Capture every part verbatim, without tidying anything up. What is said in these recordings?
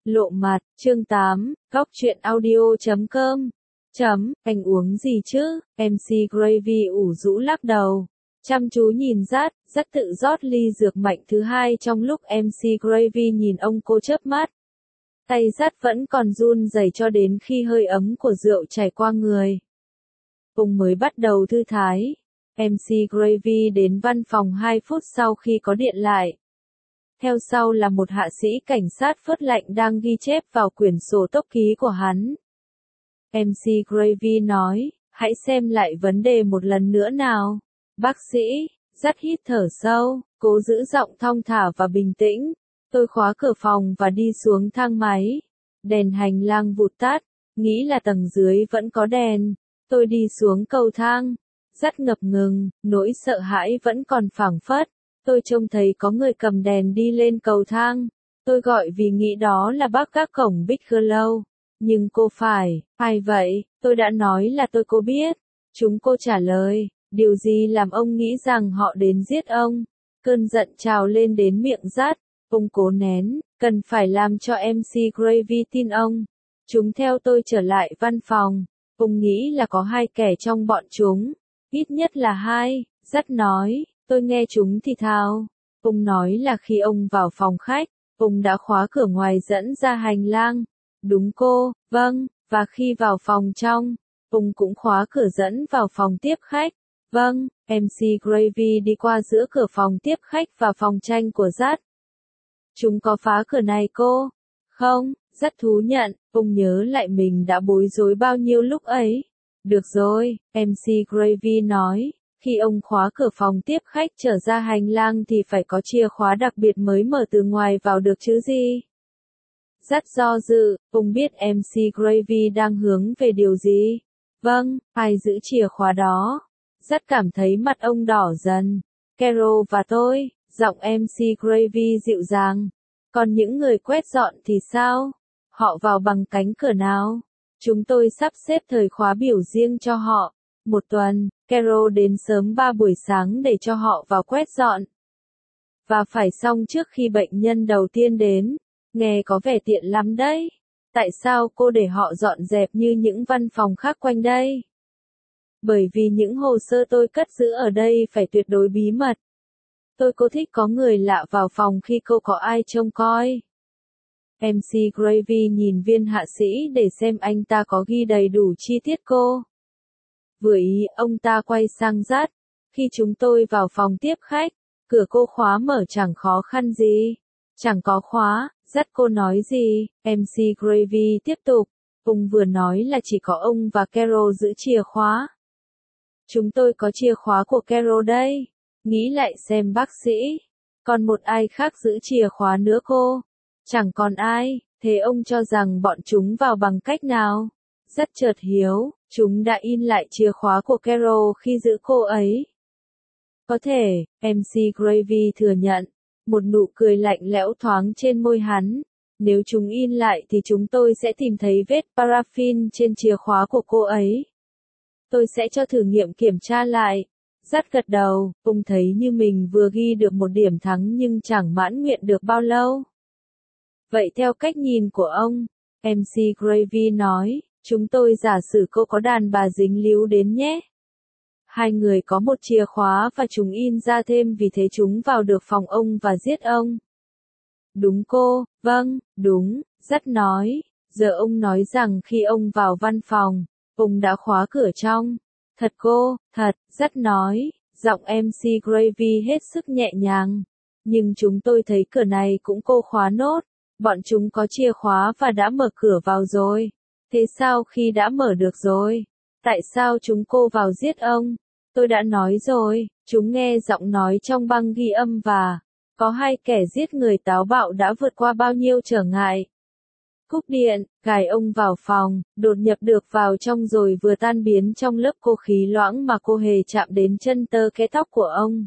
Lộ mặt, chương tám, góc truyện audio chấm com. Chấm, anh uống gì chứ? em xê Gravy ủ rũ lắc đầu. Chăm chú nhìn Dắt, Dắt tự rót ly dược mạnh thứ hai trong lúc em xê Gravy nhìn ông cô chớp mắt. Tay Dắt vẫn còn run rẩy cho đến khi hơi ấm của rượu chảy qua người. Ông mới bắt đầu thư thái. em xê Gravy đến văn phòng hai phút sau khi có điện lại. Theo sau là một hạ sĩ cảnh sát phớt lạnh đang ghi chép vào quyển sổ tốc ký của hắn. em xê Gravy nói, hãy xem lại vấn đề một lần nữa nào. Bác sĩ, Dắt hít thở sâu, cố giữ giọng thong thả và bình tĩnh. Tôi khóa cửa phòng và đi xuống thang máy. Đèn hành lang vụt tắt, nghĩ là tầng dưới vẫn có đèn. Tôi đi xuống cầu thang. Dắt ngập ngừng, nỗi sợ hãi vẫn còn phảng phất. Tôi trông thấy có người cầm đèn đi lên cầu thang. Tôi gọi vì nghĩ đó là bác gác cổng Bigelow. Nhưng cô phải, ai vậy? Tôi đã nói là tôi cô biết. Chúng cô trả lời, điều gì làm ông nghĩ rằng họ đến giết ông? Cơn giận trào lên đến miệng Dắt. Ông cố nén, cần phải làm cho em xê Gravy tin ông. Chúng theo tôi trở lại văn phòng. Ông nghĩ là có hai kẻ trong bọn chúng. Ít nhất là hai, Dắt nói. Tôi nghe chúng thì thào. Ông nói là khi ông vào phòng khách, ông đã khóa cửa ngoài dẫn ra hành lang. Đúng cô, vâng, và khi vào phòng trong, ông cũng khóa cửa dẫn vào phòng tiếp khách. Vâng, em xê Gravy đi qua giữa cửa phòng tiếp khách và phòng tranh của Dắt. Chúng có phá cửa này cô? Không, Dắt thú nhận, ông nhớ lại mình đã bối rối bao nhiêu lúc ấy. Được rồi, em xê Gravy nói. Khi ông khóa cửa phòng tiếp khách trở ra hành lang thì phải có chìa khóa đặc biệt mới mở từ ngoài vào được chứ gì? Dắt do dự, ông biết em xê Gravy đang hướng về điều gì? Vâng, ai giữ chìa khóa đó? Dắt cảm thấy mặt ông đỏ dần. Carol và tôi, giọng em xê Gravy dịu dàng. Còn những người quét dọn thì sao? Họ vào bằng cánh cửa nào? Chúng tôi sắp xếp thời khóa biểu riêng cho họ. Một tuần, Carol đến sớm ba buổi sáng để cho họ vào quét dọn. Và phải xong trước khi bệnh nhân đầu tiên đến. Nghe có vẻ tiện lắm đấy. Tại sao cô để họ dọn dẹp như những văn phòng khác quanh đây? Bởi vì những hồ sơ tôi cất giữ ở đây phải tuyệt đối bí mật. Tôi cô thích có người lạ vào phòng khi cô có ai trông coi. em xê Gravy nhìn viên hạ sĩ để xem anh ta có ghi đầy đủ chi tiết cô. Vừa ý, ông ta quay sang Dắt. Khi chúng tôi vào phòng tiếp khách, cửa cô khóa mở chẳng khó khăn gì. Chẳng có khóa, Dắt cô nói gì? em xê Gravy tiếp tục. Ông vừa nói là chỉ có ông và Carol giữ chìa khóa. Chúng tôi có chìa khóa của Carol đây. Nghĩ lại xem bác sĩ. Còn một ai khác giữ chìa khóa nữa cô? Chẳng còn ai, thế ông cho rằng bọn chúng vào bằng cách nào? Rất chợt hiếu, chúng đã in lại chìa khóa của Carol khi giữ cô ấy. Có thể, em xê Gravy thừa nhận. Một nụ cười lạnh lẽo thoáng trên môi hắn. Nếu chúng in lại thì chúng tôi sẽ tìm thấy vết paraffin trên chìa khóa của cô ấy. Tôi sẽ cho thử nghiệm kiểm tra lại. Dắt gật đầu, ông thấy như mình vừa ghi được một điểm thắng nhưng chẳng mãn nguyện được bao lâu. Vậy theo cách nhìn của ông, em xê Gravy nói, chúng tôi giả sử cô có đàn bà dính líu đến nhé. Hai người có một chìa khóa và chúng in ra thêm vì thế chúng vào được phòng ông và giết ông. Đúng cô, vâng, đúng, Dắt nói. Giờ ông nói rằng khi ông vào văn phòng, ông đã khóa cửa trong. Thật cô, thật, Dắt nói, giọng em xê Gravy hết sức nhẹ nhàng. Nhưng chúng tôi thấy cửa này cũng cô khóa nốt. Bọn chúng có chìa khóa và đã mở cửa vào rồi. Thế sao khi đã mở được rồi? Tại sao chúng cô vào giết ông? Tôi đã nói rồi, chúng nghe giọng nói trong băng ghi âm và có hai kẻ giết người táo bạo đã vượt qua bao nhiêu trở ngại. Cúp điện, gài ông vào phòng, đột nhập được vào trong rồi vừa tan biến trong lớp cô khí loãng mà cô hề chạm đến chân tơ cái tóc của ông.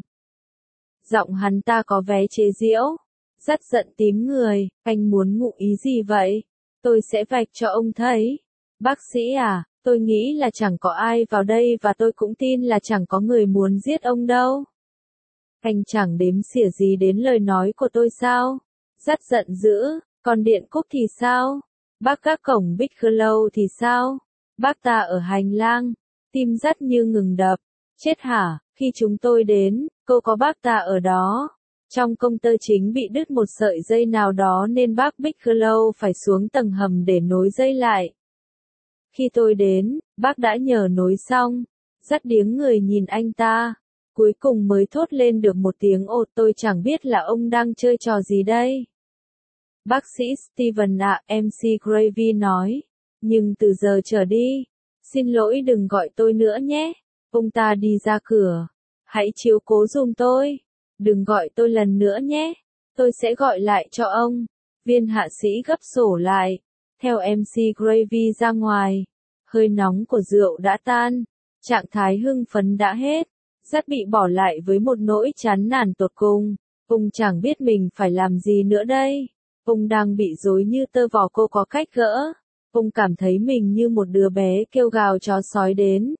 Giọng hắn ta có vẻ chế giễu. Dắt giận tím người, anh muốn ngụ ý gì vậy? Tôi sẽ vạch cho ông thấy. Bác sĩ à, tôi nghĩ là chẳng có ai vào đây và tôi cũng tin là chẳng có người muốn giết ông đâu. Anh chẳng đếm xỉa gì đến lời nói của tôi sao? Dắt giận dữ, Còn Điện Cúc thì sao? Bác gác cổng Biglow thì sao? Bác ta ở hành lang, tim dắt như ngừng đập. Chết hả, khi chúng tôi đến, cô có bác ta ở đó. Trong công tơ chính bị đứt một sợi dây nào đó nên bác Biglow phải xuống tầng hầm để nối dây lại. Khi tôi đến, bác đã nhờ nối xong, dắt điếng người nhìn anh ta. Cuối cùng mới thốt lên được một tiếng ồ, tôi chẳng biết là ông đang chơi trò gì đây. Bác sĩ Steven ạ, em xê Gravy nói. Nhưng từ giờ trở đi, xin lỗi đừng gọi tôi nữa nhé. Ông ta đi ra cửa. Hãy chiếu cố giùm tôi. Đừng gọi tôi lần nữa nhé. Tôi sẽ gọi lại cho ông. Viên hạ sĩ gấp sổ lại. Theo em xê Gravy ra ngoài. Hơi nóng của rượu đã tan. Trạng thái hưng phấn đã hết. Rất bị bỏ lại với một nỗi chán nản tột cùng. Ông chẳng biết mình phải làm gì nữa đây. Ông đang bị rối như tơ vò, cô có cách gỡ. Ông cảm thấy mình như một đứa bé kêu gào chó sói đến.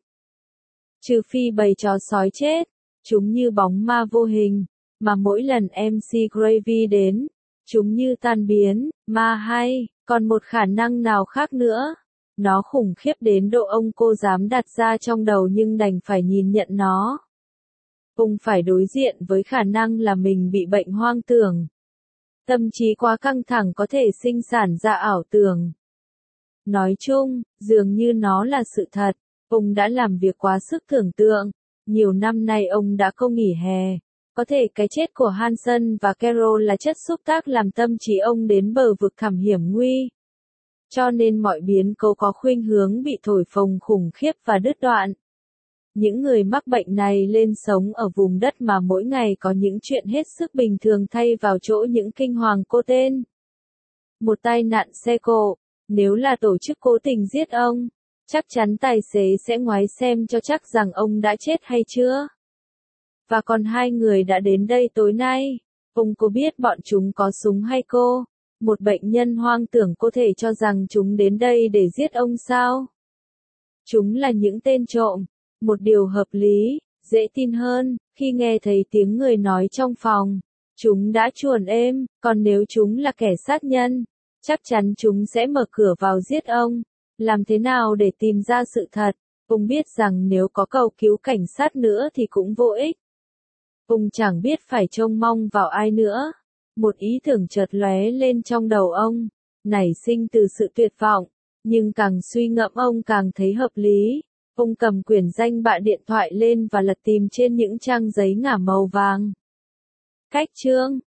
Trừ phi bầy chó sói chết, chúng như bóng ma vô hình, mà mỗi lần em xê Gravy đến, chúng như tan biến, ma hay, còn một khả năng nào khác nữa. Nó khủng khiếp đến độ ông cô dám đặt ra trong đầu nhưng đành phải nhìn nhận nó. Ông phải đối diện với khả năng là mình bị bệnh hoang tưởng. Tâm trí quá căng thẳng có thể sinh sản ra ảo tưởng. Nói chung, dường như nó là sự thật. Ông đã làm việc quá sức tưởng tượng. Nhiều năm nay ông đã không nghỉ hè. Có thể cái chết của Hansen và Carol là chất xúc tác làm tâm trí ông đến bờ vực thẳm hiểm nguy. Cho nên mọi biến cố có khuynh hướng bị thổi phồng khủng khiếp và đứt đoạn. Những người mắc bệnh này lên sống ở vùng đất mà mỗi ngày có những chuyện hết sức bình thường thay vào chỗ những kinh hoàng cô tên. Một tai nạn xe cộ, nếu là tổ chức cố tình giết ông, chắc chắn tài xế sẽ ngoái xem cho chắc rằng ông đã chết hay chưa. Và còn hai người đã đến đây tối nay, ông có biết bọn chúng có súng hay cô? Một bệnh nhân hoang tưởng có thể cho rằng chúng đến đây để giết ông sao? Chúng là những tên trộm. Một điều hợp lý, dễ tin hơn, khi nghe thấy tiếng người nói trong phòng. Chúng đã chuồn êm, còn nếu chúng là kẻ sát nhân, chắc chắn chúng sẽ mở cửa vào giết ông. Làm thế nào để tìm ra sự thật? Ông biết rằng nếu có cầu cứu cảnh sát nữa thì cũng vô ích. Ông chẳng biết phải trông mong vào ai nữa. Một ý tưởng chợt lóe lên trong đầu ông, nảy sinh từ sự tuyệt vọng, nhưng càng suy ngẫm ông càng thấy hợp lý. Ông cầm quyển danh bạ điện thoại lên và lật tìm trên những trang giấy ngả màu vàng. Cách chương